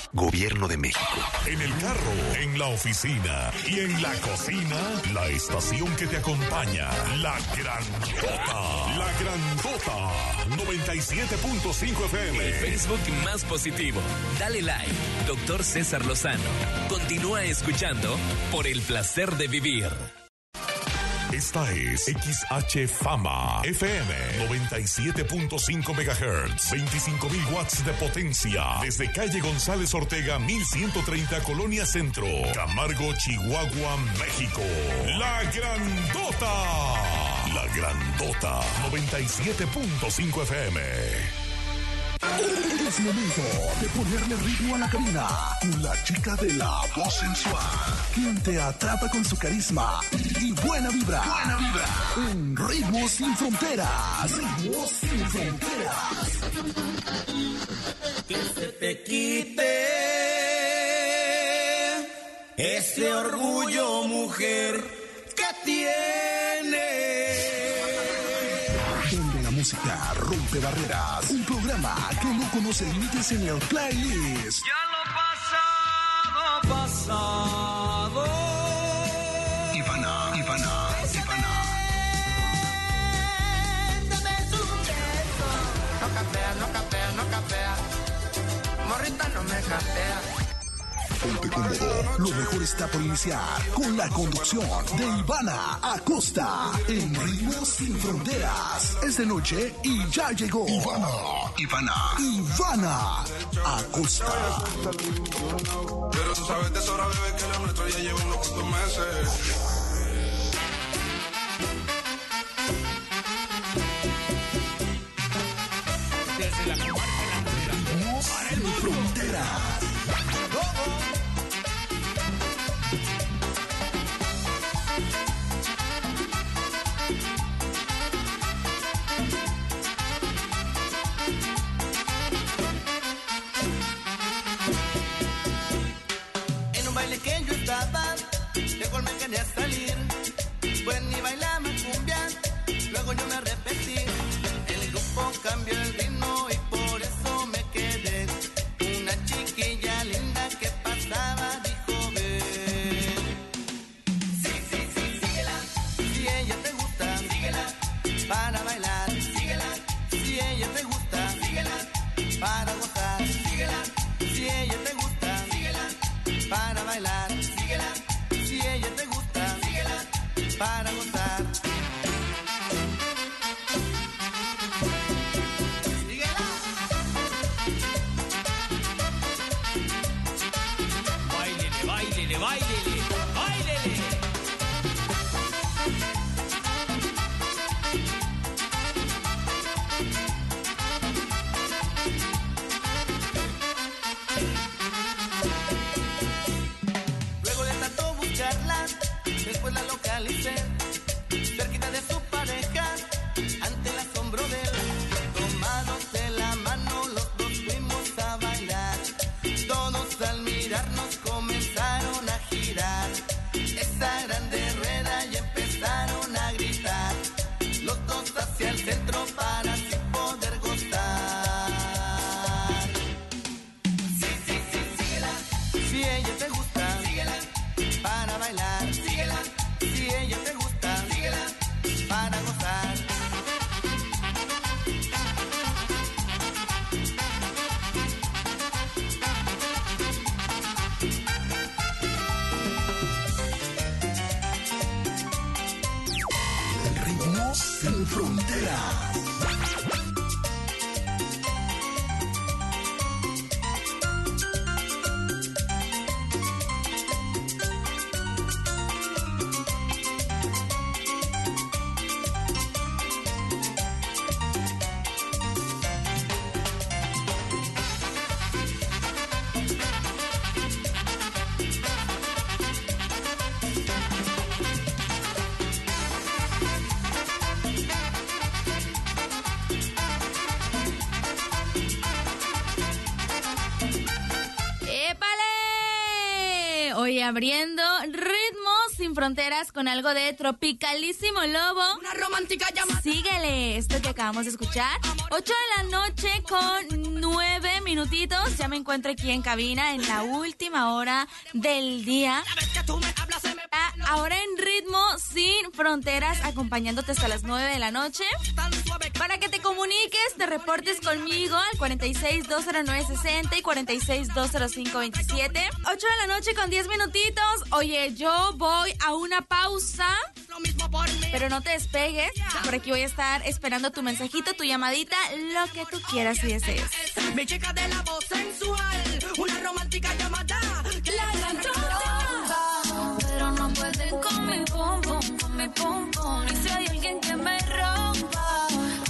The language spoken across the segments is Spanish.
Gobierno de México. En el carro, en la oficina y en la cocina, la estación que te acompaña, La Grandota. La Grandota, 97.5 FM. El Facebook más positivo. Dale like, Dr. César Lozano. Continúa escuchando por el placer de vivir. Esta es XH Fama FM 97.5 MHz, 25.000 watts de potencia, desde calle González Ortega 1130 Colonia Centro, Camargo, Chihuahua, México. La Grandota. La Grandota 97.5 FM. Es momento de ponerle ritmo a la cabina con la chica de la voz sensual, quien te atrapa con su carisma y buena vibra. Buena vibra. En Ritmos Sin Fronteras. Ritmos Sin Fronteras. Que se te quite ese orgullo, mujer, que tienes. Donde la música rompe barreras. Un programa que no conoce límites en el playlist. Ya lo pasado. Ivana. No capea. Morrita no me capea. Ponte cómodo. Lo mejor está por iniciar con la conducción de Ivana Acosta en Ritmos Sin Fronteras. Es de noche y ya llegó Ivana Acosta. Pero tú sabes de sobra, bebé, que lo nuestro ya lleva unos cuantos meses. Desde la comarca Ritmos Sin Fronteras. En un baile que yo estaba, luego me quería salir. Pues ni bailaba cumbia, luego yo me arrepentí. El grupo cambió el ritmo y por eso me quedé. Una chiquilla linda que pasaba dijo ven. Sí, síguela. Si ella te gusta, síguela. Para bailar, síguela. Si ella te gusta, síguela. Para gozar, síguela. Si ella te gusta, síguela. Para bailar, síguela. Si ella te gusta, síguela. Para gozar. Síguela. Báilele. Luego de tanto buscarla, después la localicé, cerquita de su pareja, ante el asombro de él. Tomados de la mano, los dos fuimos a bailar. Todos al mirarnos comenzaron a girar esa grande rueda y empezaron a gritar. Los dos hacia el centro para así poder gozar. Sí, síguela. Si ella te gusta, síguela. Para bailar, síguela. Si ella te gusta, síguela. Para gozar. Ritmos Sin Fronteras. Hoy abriendo Ritmos Sin Fronteras con algo de Tropicalísimo Lobo. Una romántica llamada. Síguele, esto que acabamos de escuchar. 8 de la noche con 9 minutitos. Ya me encuentro aquí en cabina en la última hora del día. Ahora en Ritmo Sin Fronteras, acompañándote hasta las 9 de la noche. Para que te comuniques, te reportes conmigo al 46-209-60 y 46-205-27. 8 de la noche con 10 minutitos. Oye, yo voy a una pausa, pero no te despegues. Por aquí voy a estar esperando tu mensajito, tu llamadita, lo que tú quieras y desees. Mi chica de la voz sensual, una romántica llamada La Granjota. Pero no pueden con mi pom pom. Y si hay alguien que me rompa,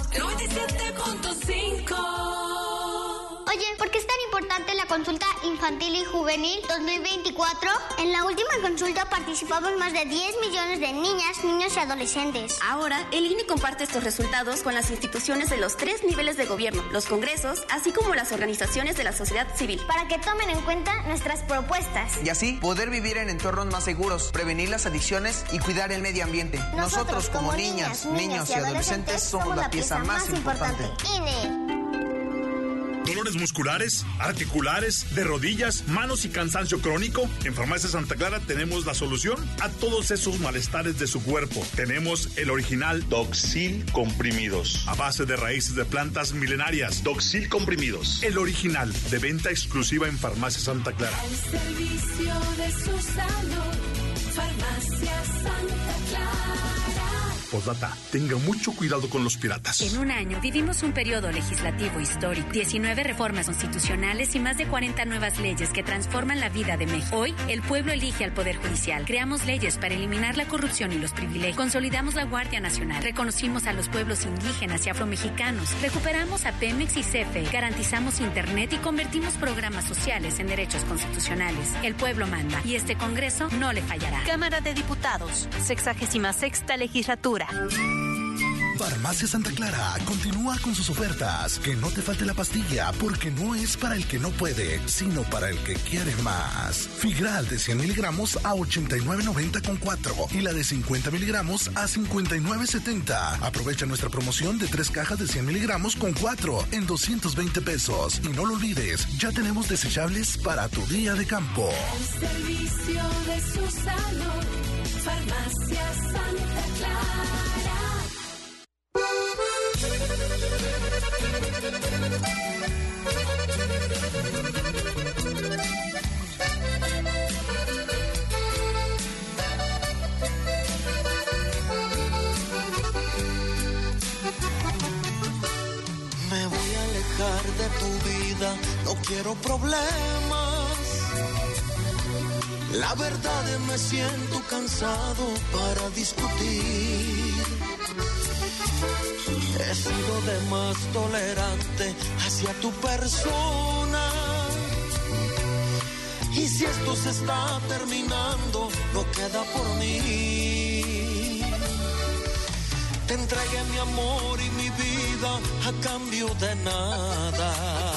97.5. Oye, ¿por qué es tan importante la consulta infantil y juvenil 2024? En la última consulta participaron más de 10 millones de niñas, niños y adolescentes. Ahora, el INE comparte estos resultados con las instituciones de los 3 niveles de gobierno, los congresos, así como las organizaciones de la sociedad civil. Para que tomen en cuenta nuestras propuestas. Y así, poder vivir en entornos más seguros, prevenir las adicciones y cuidar el medio ambiente. Nosotros como niñas, niños y adolescentes, somos la pieza más importante. INE. ¿Dolores musculares, articulares, de rodillas, manos y cansancio crónico? En Farmacia Santa Clara tenemos la solución a todos esos malestares de su cuerpo. Tenemos el original Doxil Comprimidos, a base de raíces de plantas milenarias. Doxil Comprimidos, el original, de venta exclusiva en Farmacia Santa Clara. Al servicio de su salud, Farmacia Santa Clara. Postdata, tenga mucho cuidado con los piratas. En un año vivimos un periodo legislativo histórico, 19 reformas constitucionales y más de 40 nuevas leyes que transforman la vida de México. Hoy, el pueblo elige al Poder Judicial. Creamos leyes para eliminar la corrupción y los privilegios. Consolidamos la Guardia Nacional. Reconocimos a los pueblos indígenas y afromexicanos. Recuperamos a Pemex y CFE. Garantizamos Internet y convertimos programas sociales en derechos constitucionales. El pueblo manda y este Congreso no le fallará. Cámara de Diputados, 66ª Legislatura. Farmacia Santa Clara continúa con sus ofertas. Que no te falte la pastilla, porque no es para el que no puede, sino para el que quiere más. Figral de 100 miligramos a 89.90 con 4 y la de 50 miligramos a 59.70. Aprovecha nuestra promoción de 3 cajas de 100 miligramos con 4 en 220 pesos. Y no lo olvides, ya tenemos desechables para tu día de campo. Al servicio de su salud, Farmacia Santa Clara. Me voy a alejar de tu vida, no quiero problemas. La verdad me siento cansado para discutir. He sido de más tolerante hacia tu persona. Y si esto se está terminando, no queda por mí. Te entregué mi amor y mi vida a cambio de nada.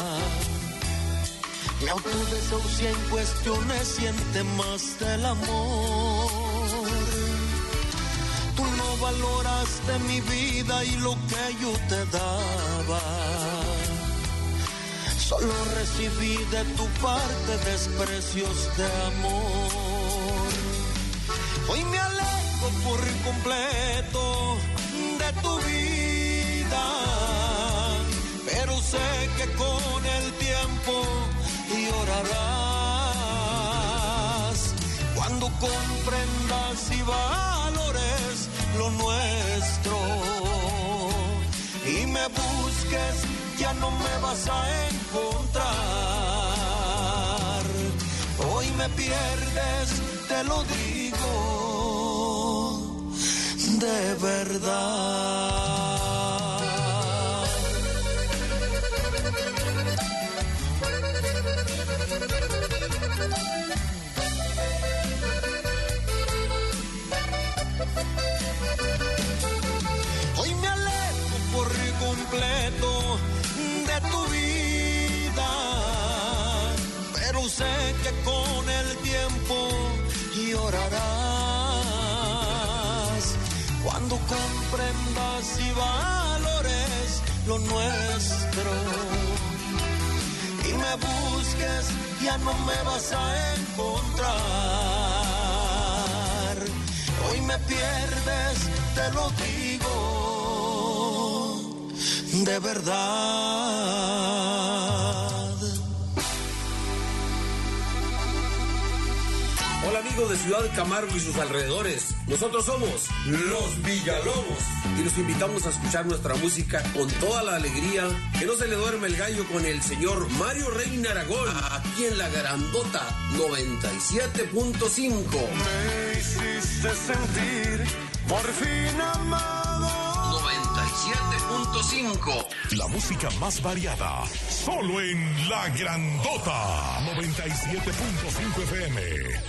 Mi autodesahucia en cuestiones siente más del amor. Tú no valoraste mi vida y lo que yo te daba. Solo recibí de tu parte desprecios de amor. Hoy me alejo por completo de tu vida, pero sé que con el tiempo llorarás cuando comprendas y valores lo nuestro y me busques, ya no me vas a encontrar. Hoy me pierdes, te lo digo de verdad. Hoy me alejo por completo de tu vida, pero sé que con el tiempo llorarás cuando comprendas y valores lo nuestro ni me busques, ya no me vas a encontrar. Hoy me pierdes, te lo digo, de verdad. Hola amigos de Ciudad Camargo y sus alrededores. Nosotros somos Los Villalobos y los invitamos a escuchar nuestra música con toda la alegría. Que no se le duerme el gallo con el señor Mario Reina Aragón, aquí en La Grandota 97.5. Me hiciste sentir por fin amado. 97.5. La música más variada, solo en La Grandota 97.5 FM.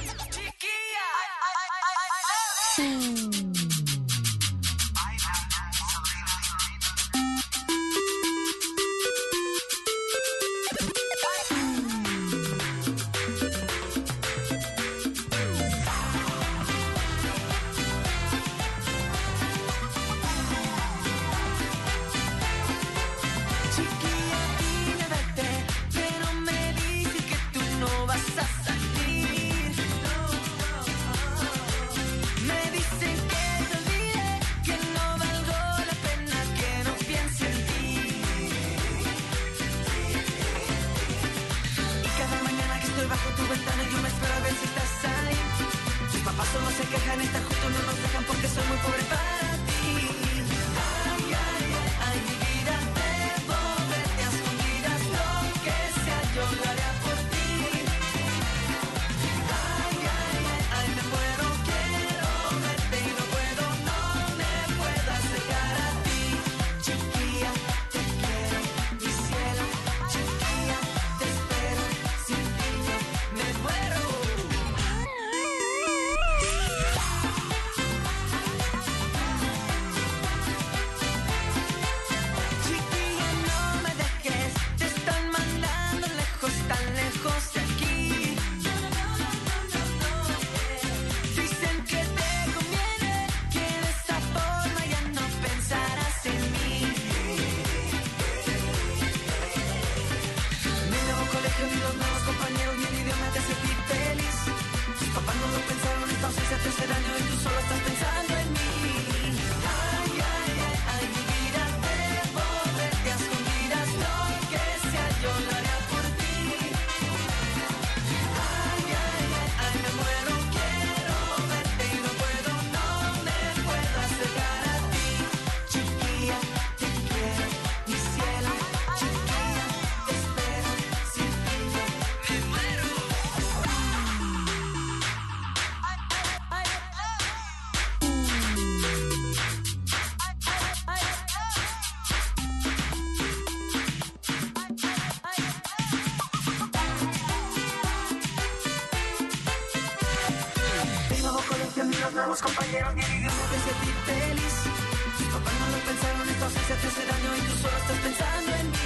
Nuevos compañeros, ni el idioma te hace feliz. Tus papás no lo pensaron, entonces se te hace daño y tú solo estás pensando en mí.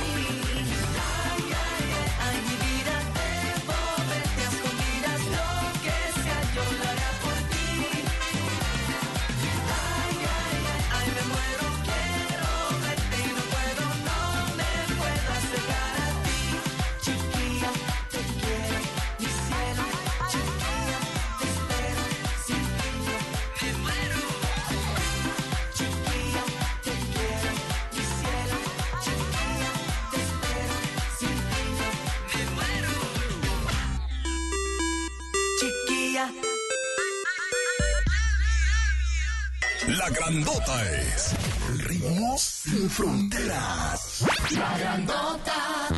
Ay, ay, ay, ay, mi vida, debo verte a escondidas, lo que sea yo lo haré por ti. Ay, ay, ay, ay, me muero, quiero verte y no puedo, no me puedo acercar a ti. Chiquilla, te quiero, mi cielo, chiquilla, te espero, sin ti me muero. Chiquilla, te quiero, mi cielo, chiquilla, te espero, sin ti me muero. Chiquilla. La Grandota es Ritmos sin fronteras. La Grandota.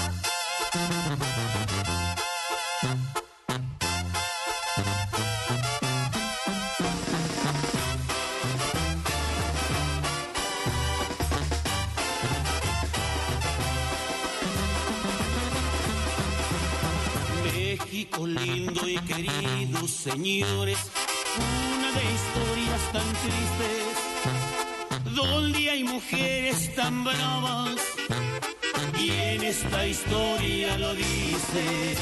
México lindo y querido, señores, una de historias tan tristes, donde hay mujeres tan bravas, y en esta historia lo dice.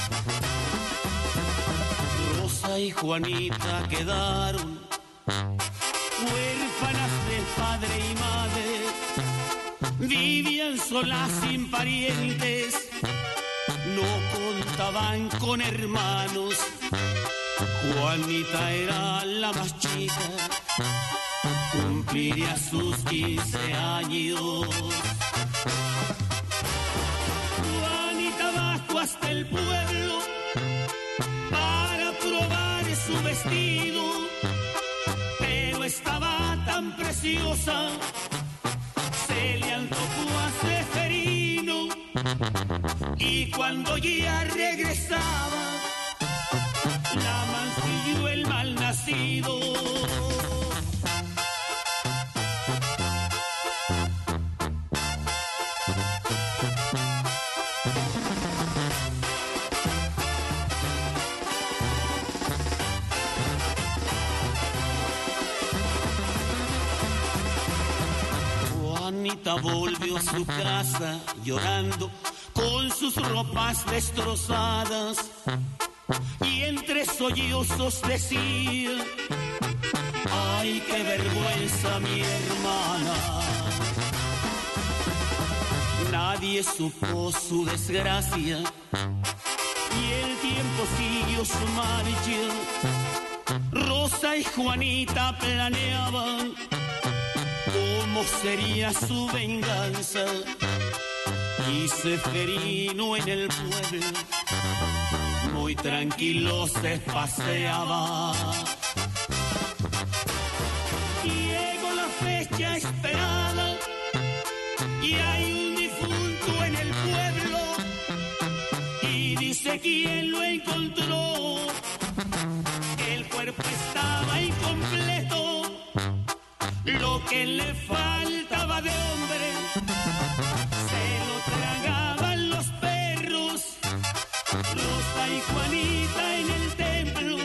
Rosa y Juanita quedaron huérfanas de padre y madre, vivían solas sin parientes, no contaban con hermanos. Juanita era la más chica, cumpliría sus 15 años. Juanita bajó hasta el pueblo para probar su vestido, pero estaba tan preciosa, se le antojó a Seferino, y cuando ya regresaba, la mancilló el malnacido. Juanita volvió a su casa llorando con sus ropas destrozadas y entre sollozos decía: ay, qué vergüenza mi hermana. Nadie supo su desgracia y el tiempo siguió su marcha. Rosa y Juanita planeaban cómo sería su venganza, y Seferino en el pueblo muy tranquilo se paseaba. Llegó la fecha esperada y hay un difunto en el pueblo, y dice quién lo encontró. El cuerpo estaba incompleto, lo que le faltaba de hombre se lo tragaban los perros. Rosa y Juanita en el templo,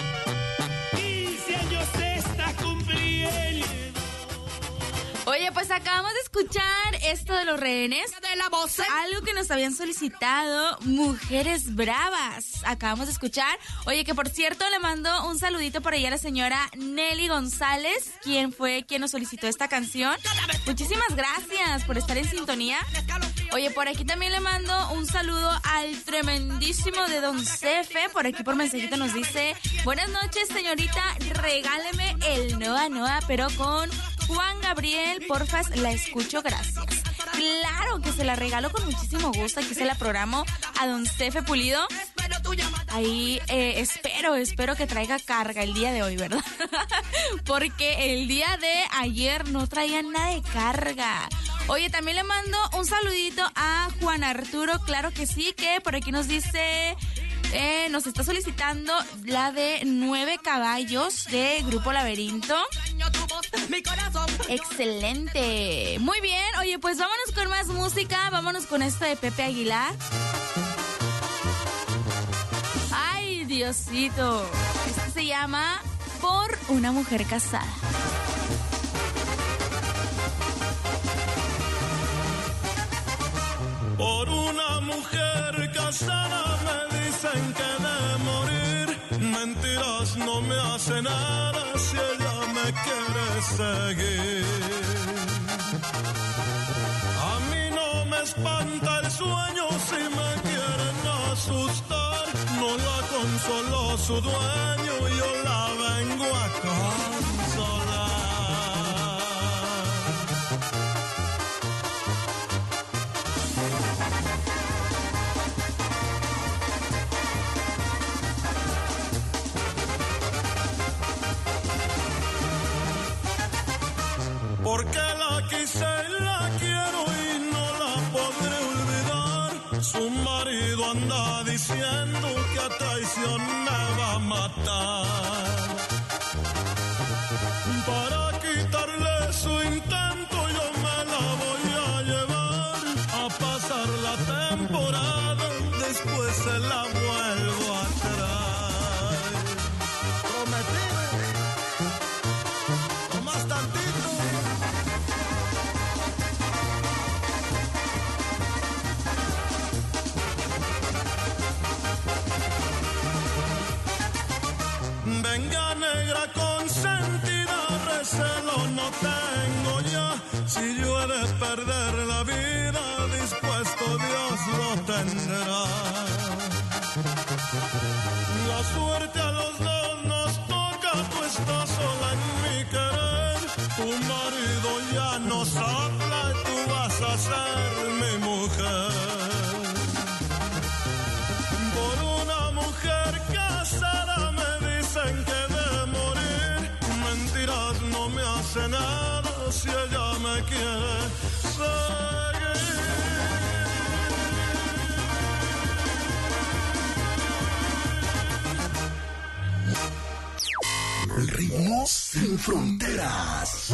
15 años se está cumpliendo. Oye, pues acabamos de escuchar esto de los rehenes, de la voz, algo que nos habían solicitado, Mujeres Bravas. Acabamos de escuchar. Oye, que por cierto le mando un saludito por ahí a la señora Nelly González, quien fue quien nos solicitó esta canción. Muchísimas gracias por estar en sintonía. Oye, por aquí también le mando un saludo al tremendísimo de Don Cefe. Por aquí por mensajito nos dice: buenas noches, señorita, regáleme el Noa Noa, pero con Juan Gabriel, porfas, la escucho, gracias. Claro que se la regalo con muchísimo gusto. Aquí se la programo a Don Cefe Pulido. Ahí espero que traiga carga el día de hoy, ¿verdad? Porque el día de ayer no traía nada de carga. Oye, también le mando un saludito a Juan Arturo, claro que sí, que por aquí nos dice... nos está solicitando la de 9 caballos de Grupo Laberinto. Excelente. Muy bien. Oye, pues vámonos con más música. Vámonos con esto de Pepe Aguilar. Ay, Diosito. Este se llama Por una mujer casada. Por una mujer casada me dicen que de morir, mentiras no me hace nada si ella me quiere seguir. A mí no me espanta el sueño si me quieren asustar, no la consoló su dueño y yo la vengo a consolar. Porque la quise y la quiero y no la podré olvidar. Su marido anda diciendo que a traición me va a matar. Para quitarle su intento yo me la voy a llevar a pasar la temporada, después se la vuelvo a traer. Prometido, nomás tantito. Venga negra consentida, recelo no tengo ya. Si yo he de perder la vida, dispuesto Dios lo tendrá. suerte a los dos nos toca, tú estás sola en mi querer. Tu marido ya nos habla y tú vas a ser mi mujer. Por una mujer casada me dicen que de morir. Mentiras no me hace nada si ella me quiere seguir. Ritmos sin fronteras.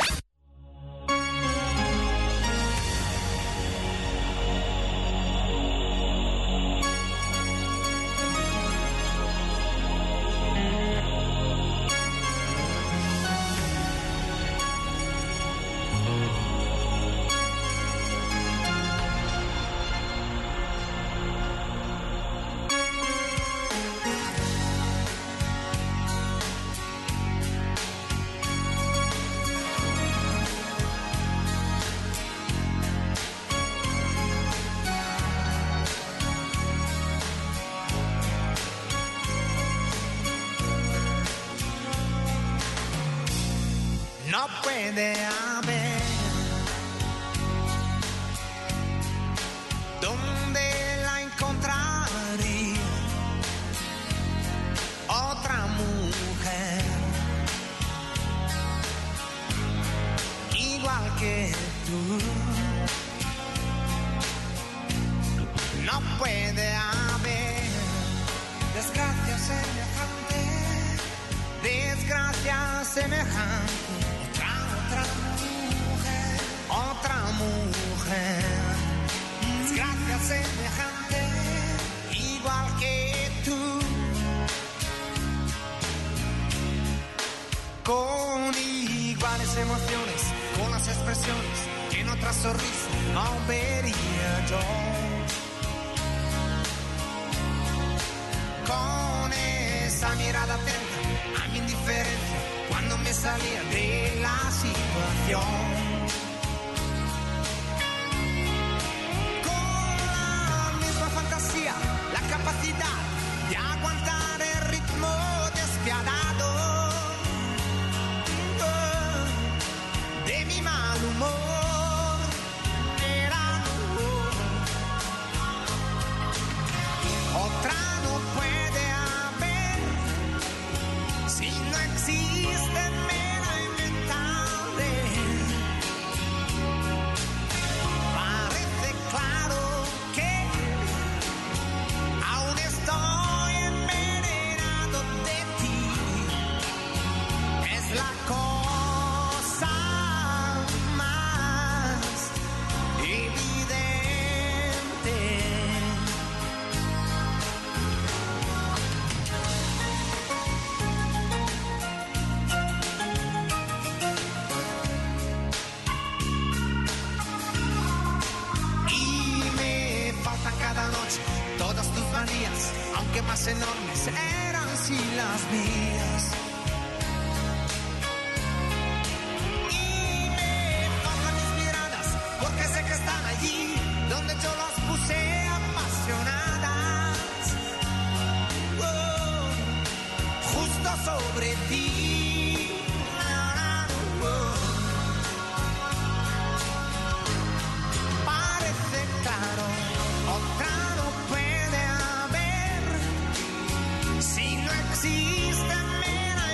No puede haber donde la encontraría otra mujer igual que tú. No puede haber desgracia semejante, desgracia semejante. Otra mujer, desgracia semejante, igual que tú, con iguales emociones, con las expresiones que en otra sonrisa no vería yo, con esa mirada atenta a mi indiferencia cuando me salía de la situación. La capacidad de aguantar el ritmo despiadado de mi mal humor. Era otra no puede haber si no existe mera inventable. Parece claro que aún estoy envenenado de ti. Es la cosa más evidente. Y me faltan cada noche todas tus manías, aunque más enormes eran si las mías. Y me faltan mis miradas, porque sé que están allí, donde yo las puse apasionadas. Justo sobre ti. Parece claro, otra no puede haber si no existe mera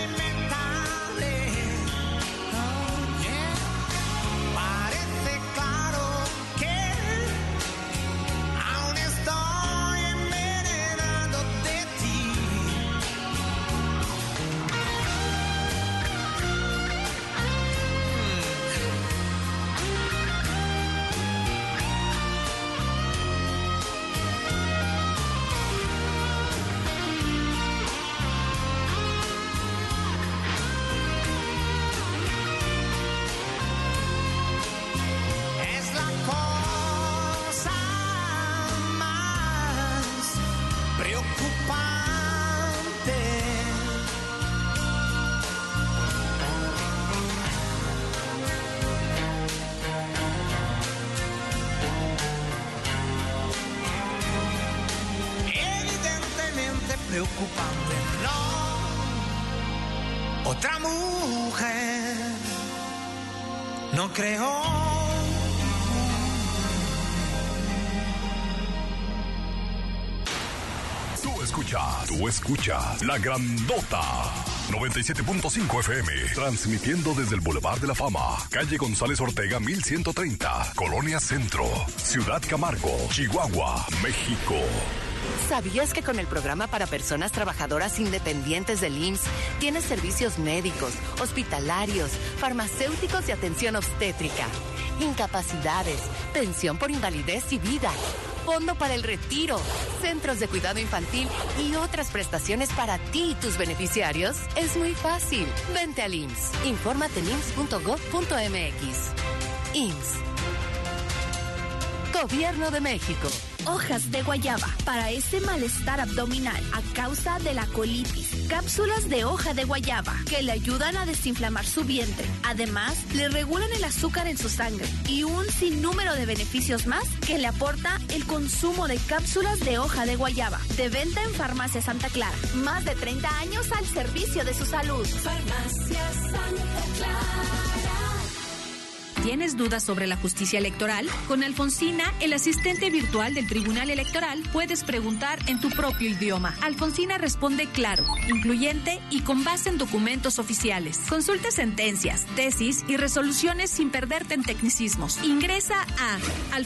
preocupante. No, otra mujer, no creo. Tú escuchas La Grandota 97.5 FM, transmitiendo desde el Boulevard de la Fama, calle González Ortega 1130, Colonia Centro, Ciudad Camargo, Chihuahua, México. ¿Sabías que con el programa para personas trabajadoras independientes del IMSS tienes servicios médicos, hospitalarios, farmacéuticos y atención obstétrica, incapacidades, pensión por invalidez y vida, fondo para el retiro, centros de cuidado infantil y otras prestaciones para ti y tus beneficiarios? Es muy fácil. Vente al IMSS. Infórmate en IMSS.gov.mx. IMSS. Gobierno de México. Hojas de guayaba para ese malestar abdominal a causa de la colitis. Cápsulas de hoja de guayaba que le ayudan a desinflamar su vientre. Además, le regulan el azúcar en su sangre y un sinnúmero de beneficios más que le aporta el consumo de cápsulas de hoja de guayaba. De venta en Farmacia Santa Clara. Más de 30 años al servicio de su salud. Farmacia Santa Clara. ¿Tienes dudas sobre la justicia electoral? Con Alfonsina, el asistente virtual del Tribunal Electoral, puedes preguntar en tu propio idioma. Alfonsina responde claro, incluyente y con base en documentos oficiales. Consulta sentencias, tesis y resoluciones sin perderte en tecnicismos. Ingresa a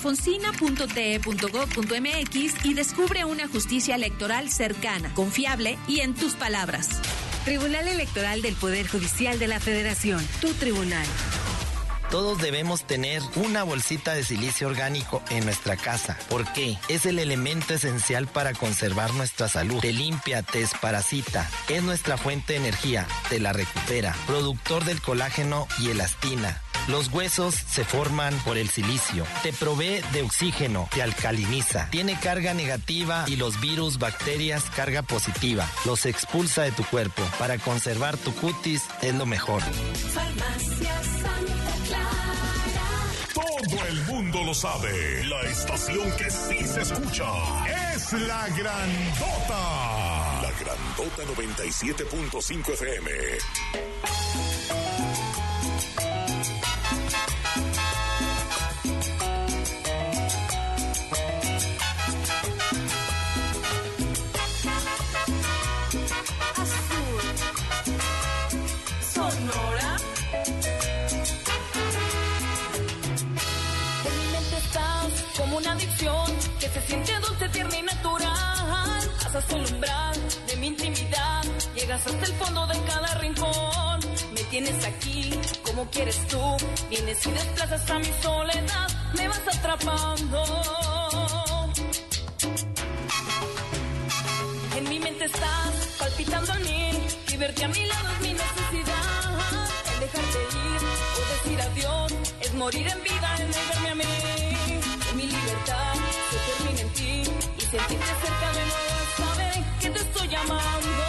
alfonsina.te.gov.mx y descubre una justicia electoral cercana, confiable y en tus palabras. Tribunal Electoral del Poder Judicial de la Federación. Tu tribunal. Todos debemos tener una bolsita de silicio orgánico en nuestra casa. ¿Por qué? Es el elemento esencial para conservar nuestra salud. Te limpia, te desparasita. Es nuestra fuente de energía. Te la recupera. Productor del colágeno y elastina. Los huesos se forman por el silicio. Te provee de oxígeno, te alcaliniza. Tiene carga negativa y los virus, bacterias, carga positiva. Los expulsa de tu cuerpo. Para conservar tu cutis es lo mejor. Farmacia Santa Clara. Todo el mundo lo sabe. La estación que sí se escucha es La Grandota. La Grandota 97.5 FM. Sonora. En mi mente estás como una adicción que se siente dulce, tierna y natural. Pasas el umbral de mi intimidad, llegas hasta el fondo de cada rincón. Me tienes aquí como quieres tú, vienes y desplazas a mi soledad, me vas atrapando. En mi mente estás palpitando al mil y verte a mi lado es mi necesidad. El dejarte ir o decir adiós es morir en vida, el negarme a mí. En mi libertad se termina en ti y sentirte cerca de nuevo sabe que te estoy llamando.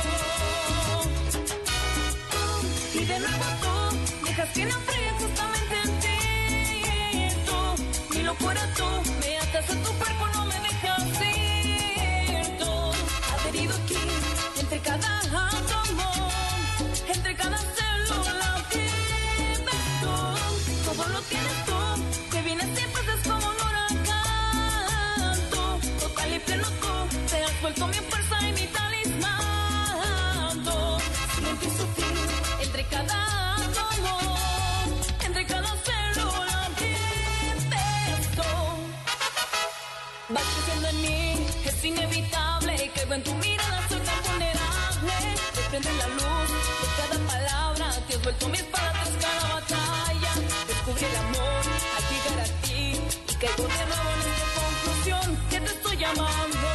Y de nuevo tú dejas que naufrague justamente en ti. Tú, mi locura tú, me atas a tu cuerpo, no me dejas ir. Tú, adherido aquí entre cada átomo, entre cada célula vives tú. Todo lo tienes tú, que vienes y pasas como un huracán. Tú, total y pleno tú, te has vuelto mi fuerza y mi talismán. Tú, siento y sutil, entre cada átomo, entre cada célula vives tú. Vas creciendo en mí, es inevitable, caigo en tu mirada, soy tan vulnerable. Desprende la luz de cada palabra, te has vuelto mi espada tras cada batalla. Descubrí el amor al llegar a ti y caigo de nuevo en esta conclusión que te estoy llamando.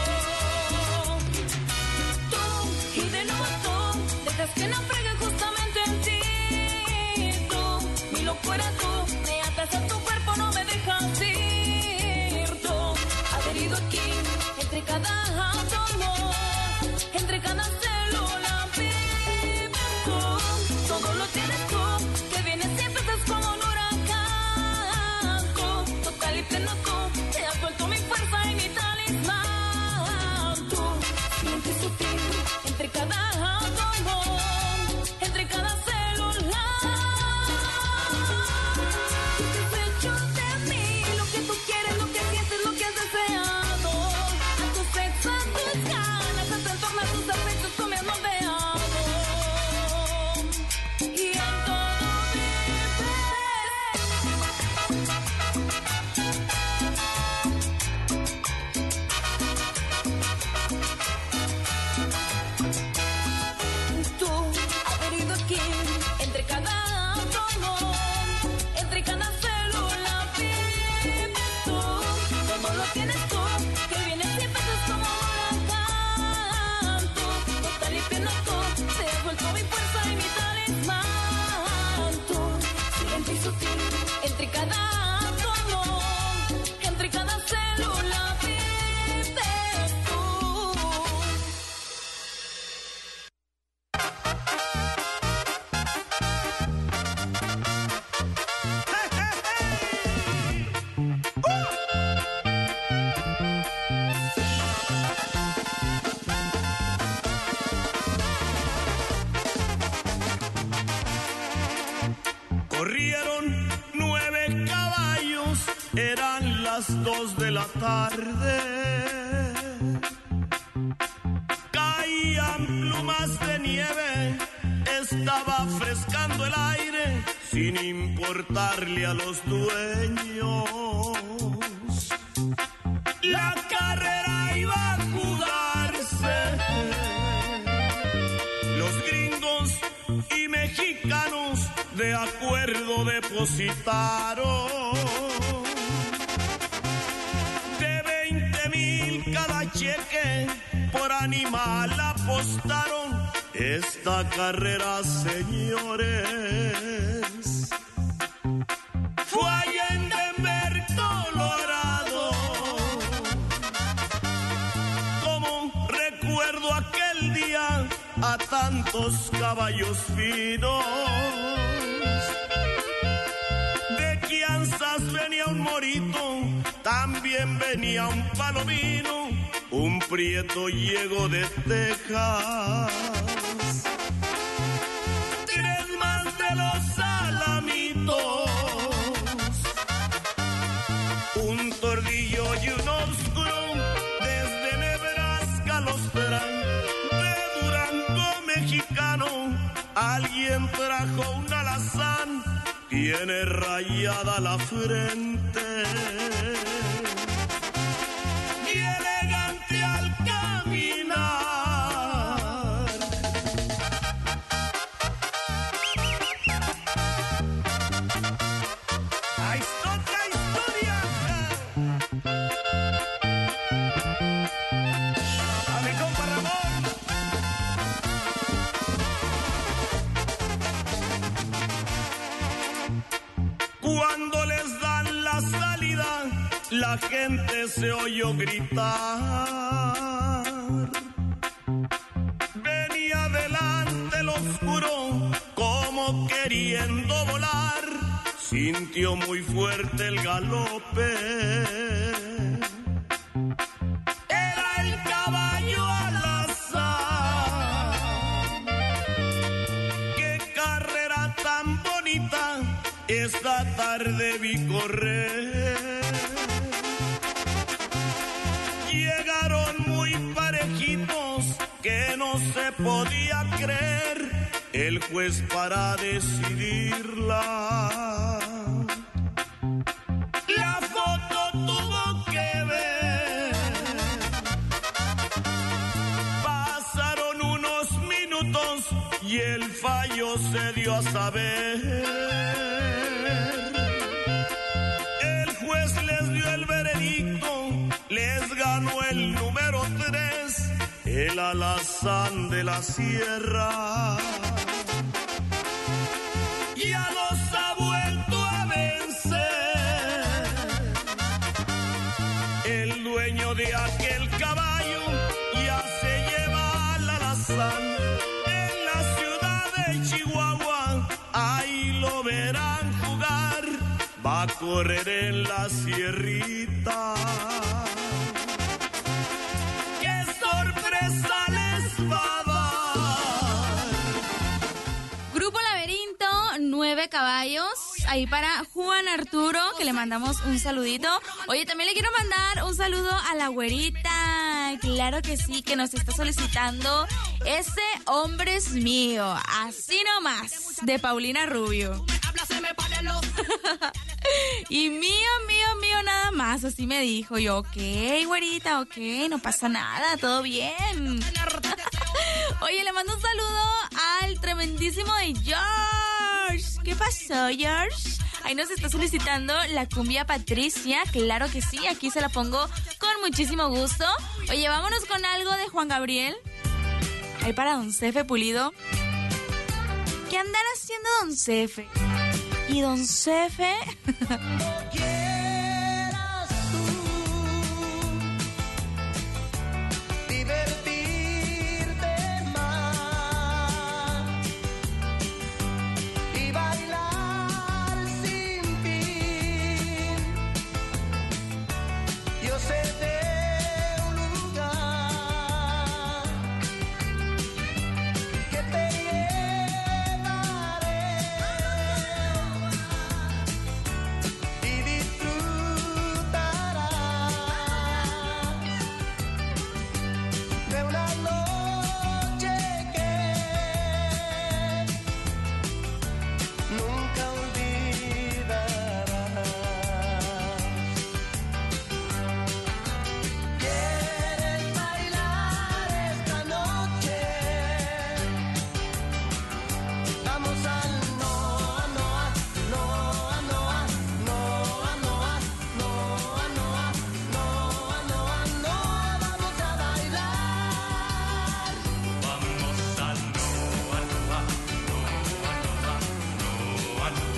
Tú, y de nuevo tú, dejas que naufrague justamente en ti. Tú, mi locura tú, me atas a tu cuerpo, no me dejas ir. Tú, adherido aquí, entre cada átomo, entre cada célula vives tú. Todo lo tienes tú, que vienes y empiezas como un huracán. Tú, total y pleno tú, te has vuelto mi fuerza y mi talismán. Tú, siente sutil, murieron 9 caballos, eran las 2 de la tarde. Caían plumas de nieve, estaba frescando el aire, sin importarle a los dueños. La carrera iba a jugarse. Los gringos y mexicanos de acuerdo depositaron de 20,000 cada cheque, por animal apostaron. Esta carrera, señores, fue allá en Denver, Colorado. Como recuerdo aquel día a tantos caballos finos. De Kansas venía un morito, también venía un palomino, un prieto llegó de Texas. 3 más de los alamitos, un tordillo y un oscuro, desde Nebraska los traen. De Durango mexicano, alguien trajo un alazán, tiene rayada la frente y elegante al caminar. ¡Ahí está otra historia! A mi compa Ramón. Cuando les dan la salida, la gente se oyó gritar. Venía delante el oscuro, como queriendo volar. Sintió muy fuerte el galope. Era el caballo alazán. ¡Qué carrera tan bonita! Esta tarde vi correr. Llegaron muy parejitos que no se podía creer. El juez para decidirla, la foto tuvo que ver. Pasaron unos minutos y el fallo se dio a saber. El juez les dio el veredicto, les ganó el número 3, el alazán de la sierra. Ya los ha vuelto a vencer. El dueño de aquel caballo ya se lleva al alazán. En la ciudad de Chihuahua, ahí lo verán jugar. Va a correr en la sierrita. ¡Qué sorpresa les va a dar! Grupo Laberinto, 9 caballos. Ahí para Juan Arturo, que le mandamos un saludito. Oye, también le quiero mandar un saludo a la güerita. Claro que sí, que nos está solicitando Ese hombre es mío. Así nomás, de Paulina Rubio. Y mío nada más, así me dijo. Yo, ok, güerita, ok, no pasa nada, todo bien. Oye, le mando un saludo al tremendísimo de George. ¿Qué pasó, George? Ahí nos está solicitando la cumbia Patricia. Claro que sí, aquí se la pongo con muchísimo gusto. Oye, vámonos con algo de Juan Gabriel. Ahí para Don Cefe Pulido. ¿Qué andará haciendo Don Cefe? Y Don Cefe... Quieras tú divertirte más y bailar sin fin. Yo sé de un lugar que te llevaré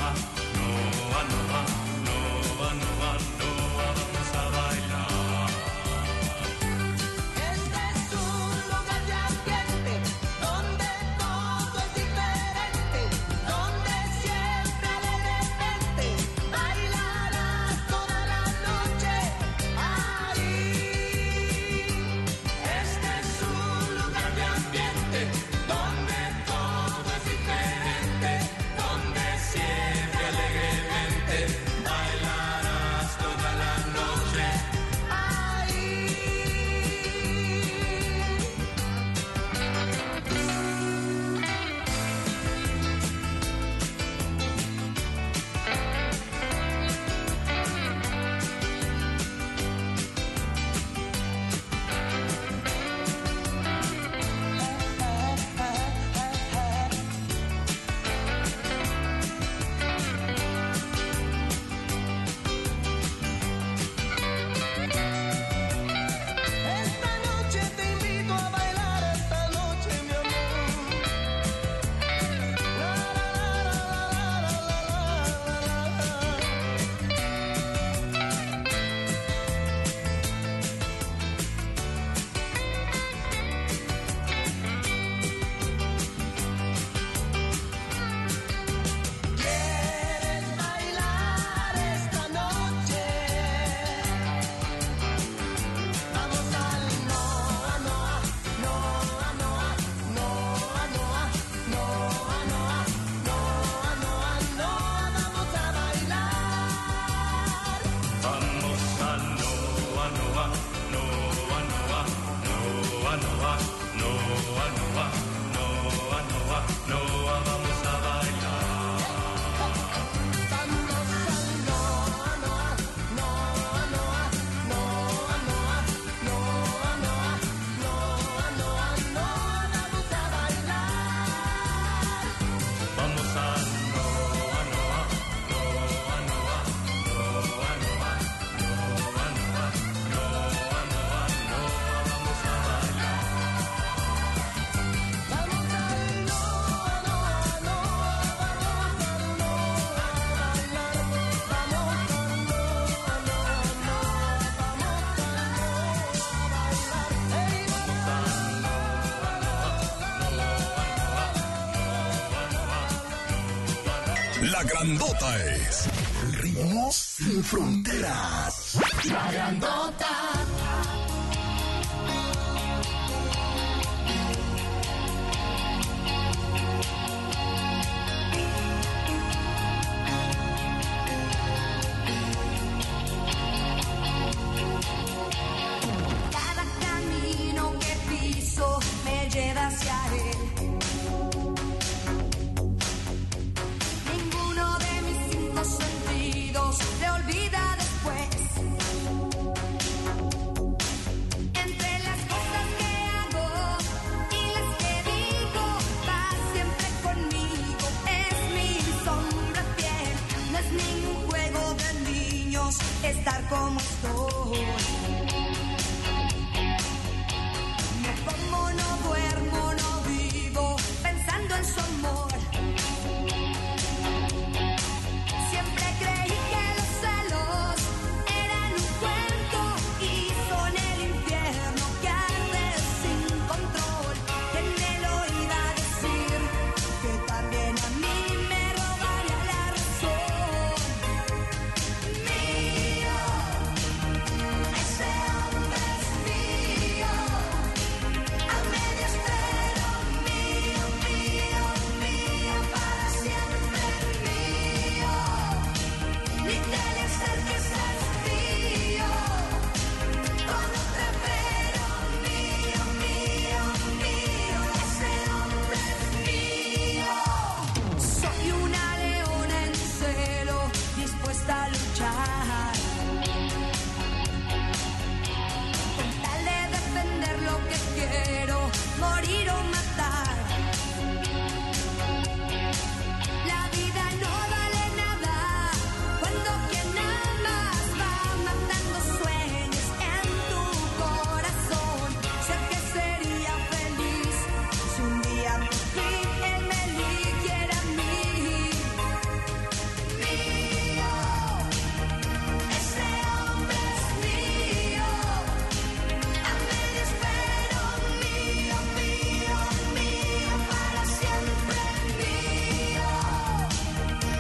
La grandota es Ritmos sin fronteras. La grandota. Cada camino que piso me lleva hacia él. Ninguno de mis 5 sentidos se olvida después. Entre las cosas que hago y las que digo, va siempre conmigo. Es mi sombra fiel. No es ningún juego de niños estar como estoy. No como, no duermo, no vivo pensando en su amor. Siempre creí que los celos eran un cuento y son el infierno que arde sin control. ¿Quién me lo iba a decir? Que también a mí me robaría la razón. Mío, ese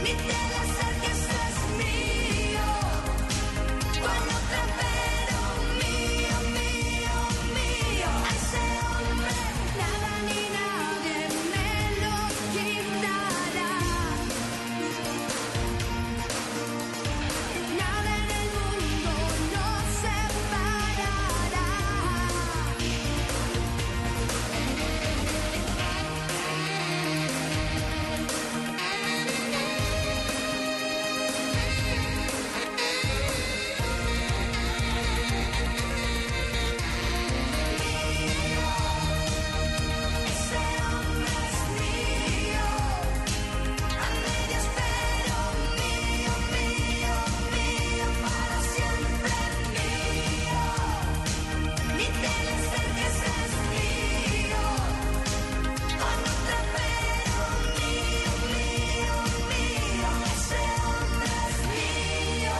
ni te le acerques, es mío. Con otra pero mío, mío, mío. A ese hombre nada ni nadie me lo quitará. Nada en el mundo nos separará. Ese hombre es mío, a medias pero mío, mío, mío, para siempre mío. Ni te le acerques, es mío. Con otra pero mío, mío, mío. Ese hombre es mío.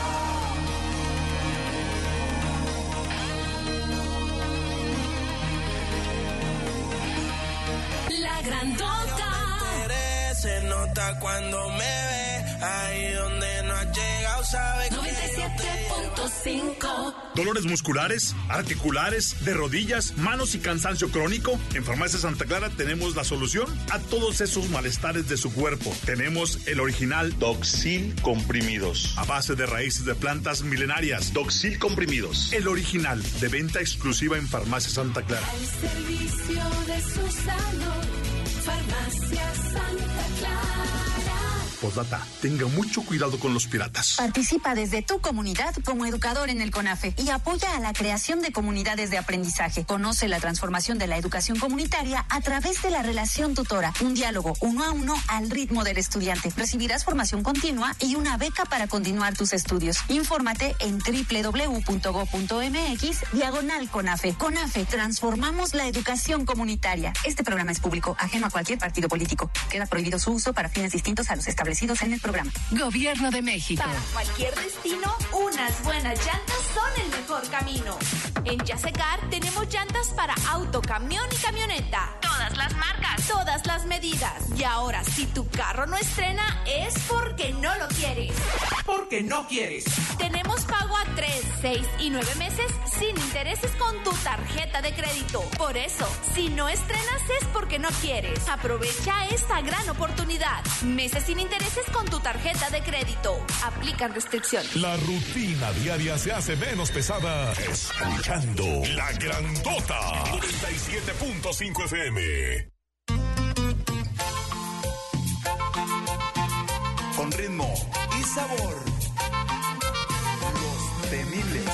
La grandota. Se nota cuando me ve, ahí donde no has llegado, sabe que 97.5. Dolores musculares, articulares, de rodillas, manos y cansancio crónico. En Farmacia Santa Clara tenemos la solución a todos esos malestares de su cuerpo. Tenemos el original Doxil comprimidos, a base de raíces de plantas milenarias. Doxil comprimidos, el original, de venta exclusiva en Farmacia Santa Clara. Al servicio de su salud, Farmacia Santa Clara. Postdata, tenga mucho cuidado con los piratas. Participa desde tu comunidad como educador en el CONAFE y apoya a la creación de comunidades de aprendizaje. Conoce la transformación de la educación comunitaria a través de la relación tutora, un diálogo 1 a 1 al ritmo del estudiante. Recibirás formación continua y una beca para continuar tus estudios. Infórmate en www.go.mx/CONAFE. CONAFE, transformamos la educación comunitaria. Este programa es público, ajeno a cualquier partido político. Queda prohibido su uso para fines distintos a los establecidos en el programa. Gobierno de México. Para cualquier destino, unas buenas llantas son el mejor camino. En Yasecar tenemos llantas para auto, camión y camioneta. Todas las marcas, todas las medidas. Y ahora, si tu carro no estrena, es porque no lo quieres. Porque no quieres. Tenemos pago a 3, 6 y 9 meses sin intereses con tu tarjeta de crédito. Por eso, si no estrenas es porque no quieres. Aprovecha esta gran oportunidad. Meses sin intereses con tu tarjeta de crédito. Aplican restricciones. La rutina diaria se hace menos pesada escuchando La Grandota 97.5 FM. Con ritmo y sabor, los temibles.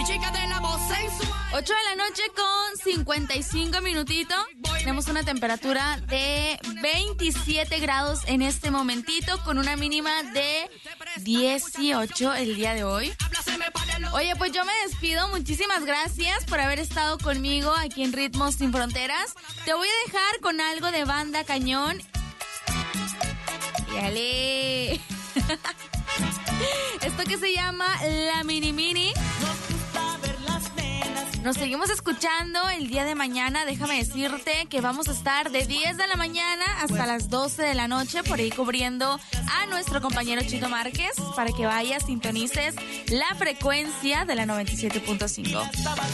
Mi chica de la voz sensual. 8 de la noche con 55 minutitos. Tenemos una temperatura de 27 grados en este momentito, con una mínima de 18 el día de hoy. Oye, pues yo me despido. Muchísimas gracias por haber estado conmigo aquí en Ritmos Sin Fronteras. Te voy a dejar con algo de Banda Cañón. ¡Yale! Esto que se llama La Mini Mini. Nos seguimos escuchando el día de mañana. Déjame decirte que vamos a estar de 10 de la mañana hasta las 12 de la noche por ahí cubriendo a nuestro compañero Chito Márquez para que vayas, sintonices la frecuencia de la 97.5.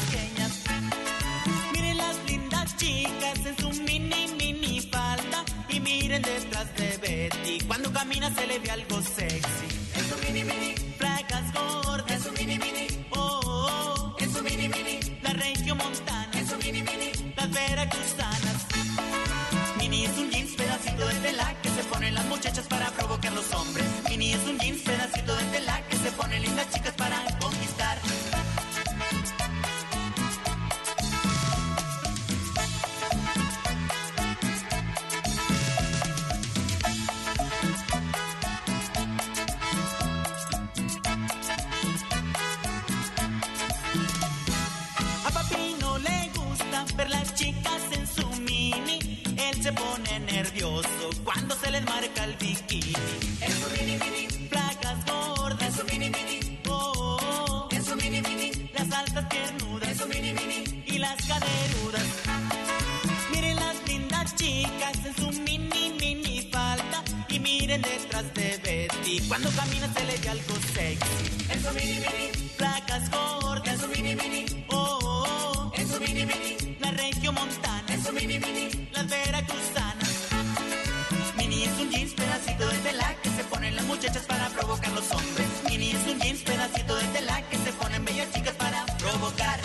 Miren las lindas chicas en su mini falda y miren detrás de Betty. Cuando camina se le ve algo sexy. En su mini, flacas gordas. En su mini, oh, en su mini, la regiomontana. En su mini, las veracruzanas. Mini es un jeans, pedacito de tela que se ponen las muchachas para provocar los hombres. Mini es un jeans, pedacito de tela que se ponen lindas chicas para conquistar. Ver las chicas en su mini, él se pone nervioso cuando se les marca el bikini. En su mini, placas gordas. En su mini, oh, en su mini, las altas piernudas. En su mini, y las caderudas. Miren las lindas chicas en su mini falda y miren detrás de Betty. Cuando camina se le ve algo sexy. En su mini, placas gordas. En su mini, oh, en su mini, la regiomontana. En su mini, las veracruzanas. Mini es un jeans, pedacito de tela que se ponen las muchachas para provocar los hombres. Mini es un jeans, pedacito de tela que se ponen bellas chicas para provocar.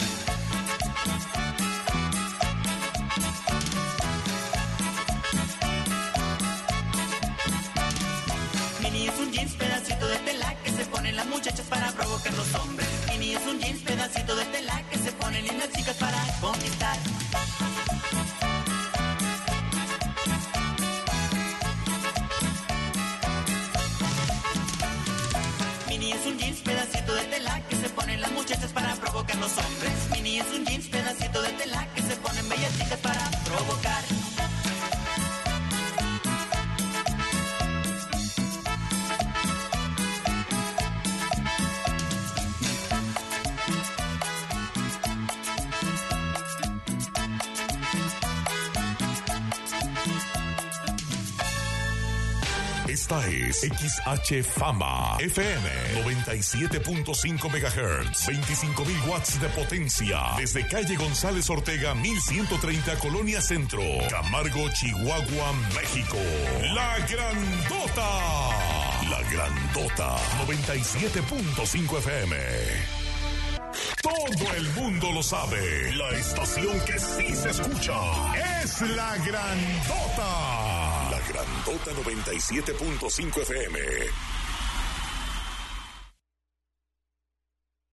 Mini es un jeans, pedacito de tela que se ponen las muchachas para provocar los hombres. Mini es un jeans, pedacito de tela que se ponen lindas chicas para conquistar. Mini es un jeans, pedacito de tela que se ponen las muchachas para provocar los hombres. Mini es un jeans, pedacito de tela que se ponen bellas chicas para provocar. Esta es XH Fama FM 97.5 MHz, 25,000 watts de potencia, desde calle González Ortega 1130 Colonia Centro, Camargo, Chihuahua, México. La Grandota 97.5 FM. Todo el mundo lo sabe. La estación que sí se escucha es La Grandota. La Grandota 97.5 FM.